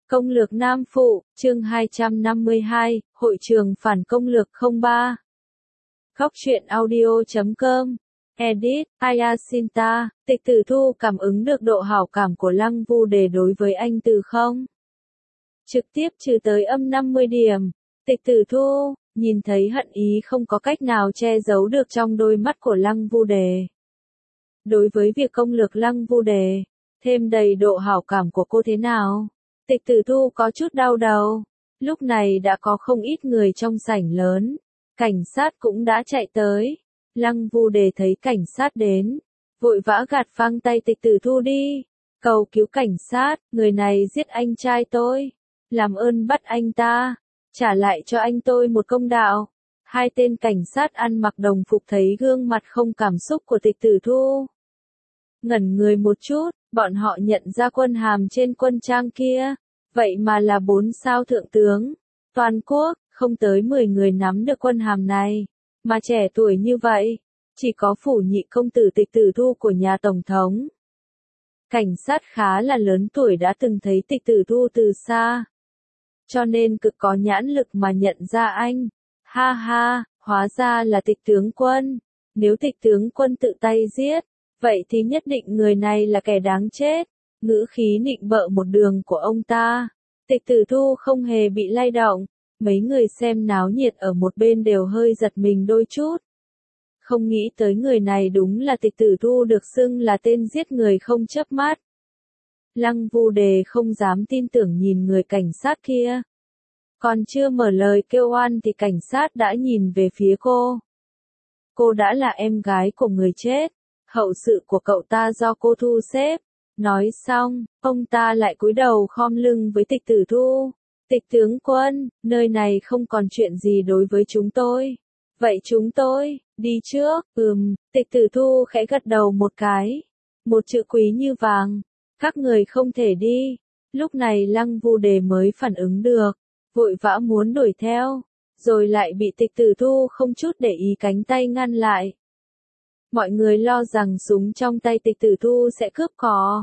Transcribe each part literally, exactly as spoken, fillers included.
Công lược Nam Phụ, chương hai trăm năm mươi hai, Hội trường phản công lược không ba. Góc truyện audio chấm com. Edit, Ayasinta, Tịch Tử Thu cảm ứng được độ hảo cảm của Lăng Vu Đề đối với anh từ không? Trực tiếp trừ tới âm năm mươi điểm. Tịch Tử Thu, nhìn thấy hận ý không có cách nào che giấu được trong đôi mắt của Lăng Vu Đề. Đối với việc công lược Lăng Vu Đề, thêm đầy độ hảo cảm của cô thế nào? Tịch Tử Thu có chút đau đầu. Lúc này đã có không ít người trong sảnh lớn. Cảnh sát cũng đã chạy tới. Lăng Vu Đề thấy cảnh sát đến, vội vã gạt phăng tay Tịch Tử Thu đi. Cầu cứu cảnh sát, người này giết anh trai tôi. Làm ơn bắt anh ta, trả lại cho anh tôi một công đạo. Hai tên cảnh sát ăn mặc đồng phục thấy gương mặt không cảm xúc của Tịch Tử Thu. Ngẩn người một chút, bọn họ nhận ra quân hàm trên quân trang kia. Vậy mà là bốn sao thượng tướng. Toàn quốc, không tới mười người nắm được quân hàm này. Mà trẻ tuổi như vậy, chỉ có phủ nhị công tử Tịch Tử Thu của nhà Tổng thống. Cảnh sát khá là lớn tuổi đã từng thấy Tịch Tử Thu từ xa. Cho nên cực có nhãn lực mà nhận ra anh. Ha ha, hóa ra là Tịch tướng quân. Nếu Tịch tướng quân tự tay giết, vậy thì nhất định người này là kẻ đáng chết. Ngữ khí nịnh bợ một đường của ông ta. Tịch Tử Thu không hề bị lay động. Mấy người xem náo nhiệt ở một bên đều hơi giật mình đôi chút. Không nghĩ tới người này đúng là Tịch Tử Thu được xưng là tên giết người không chớp mắt. Lăng Vu Đề không dám tin tưởng nhìn người cảnh sát kia. Còn chưa mở lời kêu oan thì cảnh sát đã nhìn về phía cô. Cô đã là em gái của người chết. Hậu sự của cậu ta do cô thu xếp. Nói xong, ông ta lại cúi đầu khom lưng với Tịch Tử Thu. Tịch tướng quân, nơi này không còn chuyện gì đối với chúng tôi. Vậy chúng tôi, đi trước, ừm, Tịch Tử Thu khẽ gật đầu một cái. Một chữ quý như vàng. Các người không thể đi. Lúc này Lăng Vu Đề mới phản ứng được. Vội vã muốn đuổi theo. Rồi lại bị Tịch Tử Thu không chút để ý cánh tay ngăn lại. Mọi người lo rằng súng trong tay Tịch Tử Thu sẽ cướp cò.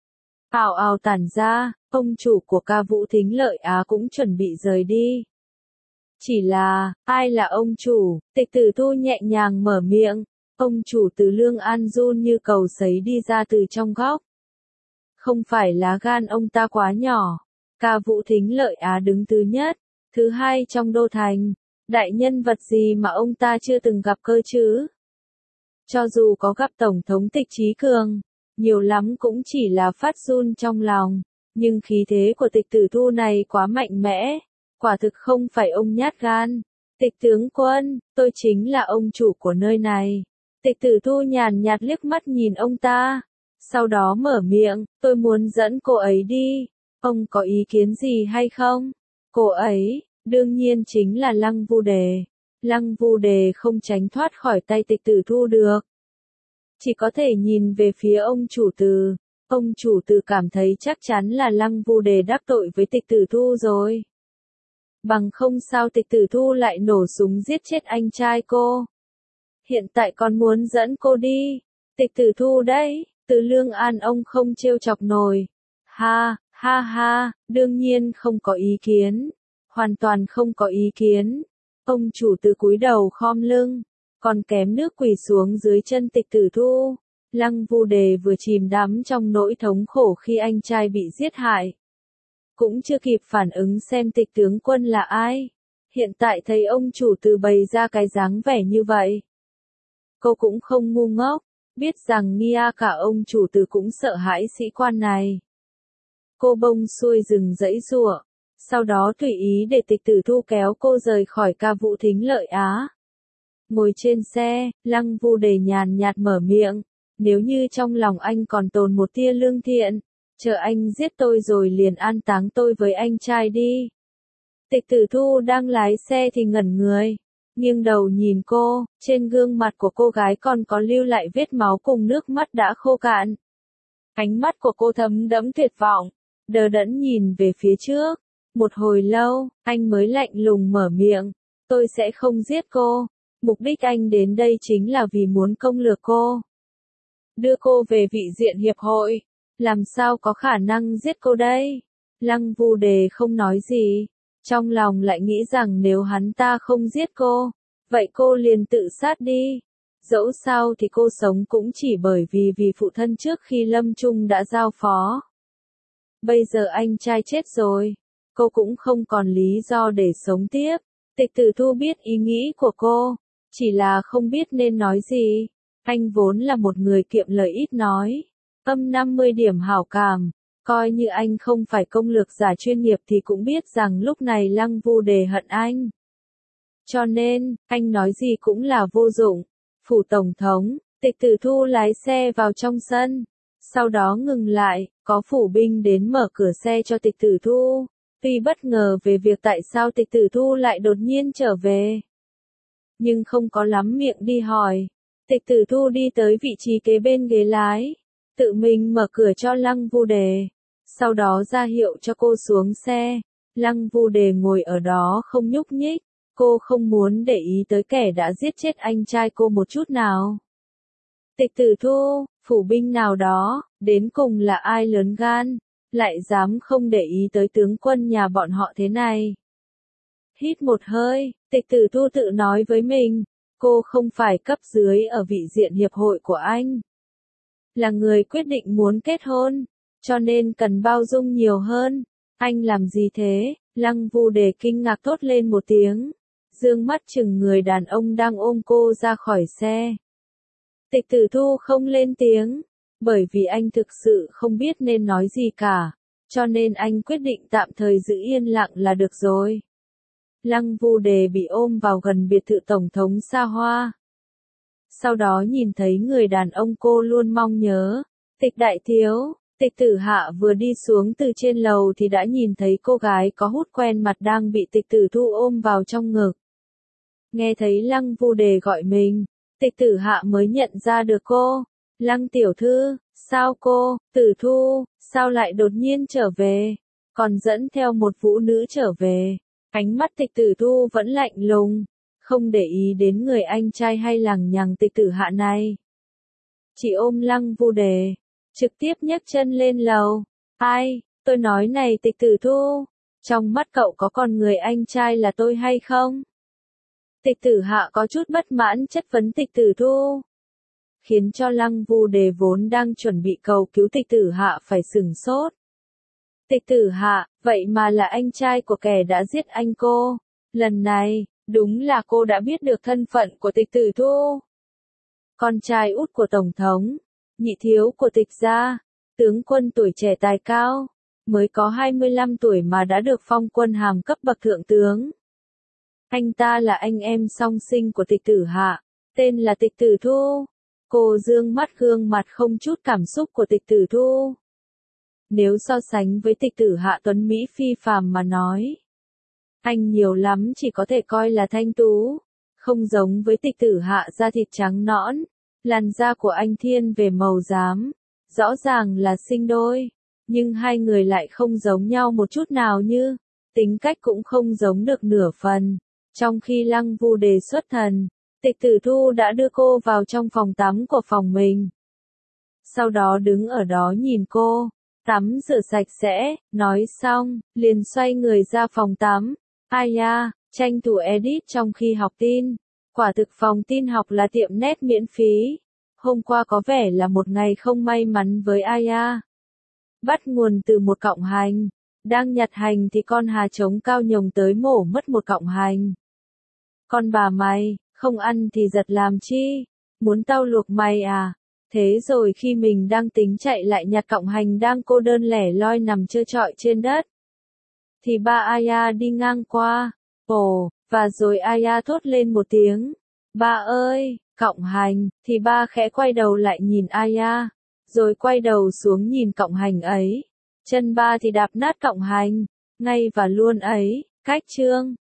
Ào ào tản ra, ông chủ của Ca Vũ Thính Lợi Á cũng chuẩn bị rời đi. Chỉ là, ai là ông chủ? Tịch Tử Thu nhẹ nhàng mở miệng. Ông chủ Từ Lương An run như cầu sấy đi ra từ trong góc. Không phải lá gan ông ta quá nhỏ. Ca Vũ Thính Lợi Á đứng thứ nhất, thứ hai trong đô thành. Đại nhân vật gì mà ông ta chưa từng gặp cơ chứ? Cho dù có gặp Tổng thống Tịch Chí Cường, nhiều lắm cũng chỉ là phát run trong lòng, nhưng khí thế của Tịch Tử Thu này quá mạnh mẽ, quả thực không phải ông nhát gan. Tịch tướng quân, tôi chính là ông chủ của nơi này. Tịch Tử Thu nhàn nhạt liếc mắt nhìn ông ta, sau đó mở miệng, tôi muốn dẫn cô ấy đi, ông có ý kiến gì hay không? Cô ấy, đương nhiên chính là Lăng Vu Đề. Lăng Vu Đề không tránh thoát khỏi tay Tịch Tử Thu được. Chỉ có thể nhìn về phía ông chủ Từ. Ông chủ Từ cảm thấy chắc chắn là Lăng Vu Đề đắc tội với Tịch Tử Thu rồi. Bằng không sao Tịch Tử Thu lại nổ súng giết chết anh trai cô. Hiện tại còn muốn dẫn cô đi. Tịch Tử Thu đấy, Từ Lương An ông không trêu chọc nổi. Ha, ha ha, đương nhiên không có ý kiến. Hoàn toàn không có ý kiến. Ông chủ Từ cúi đầu khom lưng. Còn kém nước quỳ xuống dưới chân Tịch Tử Thu. Lăng Vu Đề vừa chìm đắm trong nỗi thống khổ khi anh trai bị giết hại. Cũng chưa kịp phản ứng xem Tịch tướng quân là ai. Hiện tại thấy ông chủ Từ bày ra cái dáng vẻ như vậy. Cô cũng không ngu ngốc, biết rằng Nia cả ông chủ Từ cũng sợ hãi sĩ quan này. Cô bông xuôi rừng dãy giụa, sau đó tùy ý để Tịch Tử Thu kéo cô rời khỏi Ca Vũ Thính Lợi Á. Ngồi trên xe, Lăng Vu Đề nhàn nhạt mở miệng, nếu như trong lòng anh còn tồn một tia lương thiện, chờ anh giết tôi rồi liền an táng tôi với anh trai đi. Tịch Tử Thu đang lái xe thì ngẩn người, nghiêng đầu nhìn cô, trên gương mặt của cô gái còn có lưu lại vết máu cùng nước mắt đã khô cạn. Ánh mắt của cô thấm đẫm tuyệt vọng, đờ đẫn nhìn về phía trước. Một hồi lâu, anh mới lạnh lùng mở miệng, tôi sẽ không giết cô. Mục đích anh đến đây chính là vì muốn công lược cô. Đưa cô về vị diện hiệp hội. Làm sao có khả năng giết cô đây? Lăng Vu Đề không nói gì, trong lòng lại nghĩ rằng nếu hắn ta không giết cô, vậy cô liền tự sát đi. Dẫu sao thì cô sống cũng chỉ bởi vì vì phụ thân trước khi lâm chung đã giao phó. Bây giờ anh trai chết rồi, cô cũng không còn lý do để sống tiếp. Tịch Tử Thu biết ý nghĩ của cô, chỉ là không biết nên nói gì. Anh vốn là một người kiệm lời ít nói, âm năm mươi điểm hảo cảm, coi như anh không phải công lược giả chuyên nghiệp thì cũng biết rằng lúc này Lăng Vu Đề hận anh. Cho nên, anh nói gì cũng là vô dụng. Phủ Tổng thống, Tịch Tử Thu lái xe vào trong sân, sau đó ngừng lại, có phủ binh đến mở cửa xe cho Tịch Tử Thu. Tuy bất ngờ về việc tại sao Tịch Tử Thu lại đột nhiên trở về, nhưng không có lắm miệng đi hỏi. Tịch Tử Thu đi tới vị trí kế bên ghế lái, tự mình mở cửa cho Lăng Vu Đề, sau đó ra hiệu cho cô xuống xe. Lăng Vu Đề ngồi ở đó không nhúc nhích, cô không muốn để ý tới kẻ đã giết chết anh trai cô một chút nào. Tịch Tử Thu, phủ binh nào đó, đến cùng là ai lớn gan, lại dám không để ý tới tướng quân nhà bọn họ thế này. Hít một hơi, Tịch Tử Thu tự nói với mình, cô không phải cấp dưới ở vị diện hiệp hội của anh. Là người quyết định muốn kết hôn, cho nên cần bao dung nhiều hơn. Anh làm gì thế? Lăng Vu Đề kinh ngạc thốt lên một tiếng, dương mắt chừng người đàn ông đang ôm cô ra khỏi xe. Tịch Tử Thu không lên tiếng, bởi vì anh thực sự không biết nên nói gì cả, cho nên anh quyết định tạm thời giữ yên lặng là được rồi. Lăng Vu Đề bị ôm vào gần biệt thự tổng thống xa hoa. Sau đó nhìn thấy người đàn ông cô luôn mong nhớ, Tịch đại thiếu. Tịch Tử Hạ vừa đi xuống từ trên lầu thì đã nhìn thấy cô gái có hút quen mặt đang bị Tịch Tử Thu ôm vào trong ngực. Nghe thấy Lăng Vu Đề gọi mình, Tịch Tử Hạ mới nhận ra được cô. Lăng tiểu thư, sao cô, Tử Thu, sao lại đột nhiên trở về, còn dẫn theo một vũ nữ trở về. Ánh mắt Tịch Tử Thu vẫn lạnh lùng, không để ý đến người anh trai hay lằng nhằng Tịch Tử Hạ này. Chỉ ôm Lăng Vu Đề, trực tiếp nhấc chân lên lầu. Ai, tôi nói này Tịch Tử Thu, trong mắt cậu có còn người anh trai là tôi hay không? Tịch Tử Hạ có chút bất mãn chất vấn Tịch Tử Thu, khiến cho Lăng Vu Đề vốn đang chuẩn bị cầu cứu Tịch Tử Hạ phải sửng sốt. Tịch Tử Hạ, vậy mà là anh trai của kẻ đã giết anh cô. Lần này, đúng là cô đã biết được thân phận của Tịch Tử Thu. Con trai út của Tổng thống, nhị thiếu của Tịch gia, tướng quân tuổi trẻ tài cao, mới có hai mươi lăm tuổi mà đã được phong quân hàm cấp bậc thượng tướng. Anh ta là anh em song sinh của Tịch Tử Hạ, tên là Tịch Tử Thu. Cô dương mắt gương mặt không chút cảm xúc của Tịch Tử Thu. Nếu so sánh với Tịch Tử Hạ tuấn mỹ phi phàm mà nói, anh nhiều lắm chỉ có thể coi là thanh tú, không giống với Tịch Tử Hạ da thịt trắng nõn, làn da của anh thiên về màu xám, rõ ràng là sinh đôi, nhưng hai người lại không giống nhau một chút nào, như tính cách cũng không giống được nửa phần. Trong khi Lăng Vu Đề xuất thần, Tịch Tử Thu đã đưa cô vào trong phòng tắm của phòng mình. Sau đó đứng ở đó nhìn cô tắm rửa sạch sẽ, nói xong, liền xoay người ra phòng tắm. Ai da, tranh thủ edit trong khi học tin. Quả thực phòng tin học là tiệm net miễn phí. Hôm qua có vẻ là một ngày không may mắn với Aya. Bắt nguồn từ một cọng hành. Đang nhặt hành thì con hà trống cao nhồng tới mổ mất một cọng hành. Con bà mày, không ăn thì giật làm chi? Muốn tao luộc mày à? Thế rồi khi mình đang tính chạy lại nhặt cọng hành đang cô đơn lẻ loi nằm trơ trọi trên đất, thì ba Aya đi ngang qua. Ồ, và rồi Aya thốt lên một tiếng. Ba ơi, cọng hành, thì ba khẽ quay đầu lại nhìn Aya, rồi quay đầu xuống nhìn cọng hành ấy. Chân ba thì đạp nát cọng hành, ngay và luôn ấy, cách chương.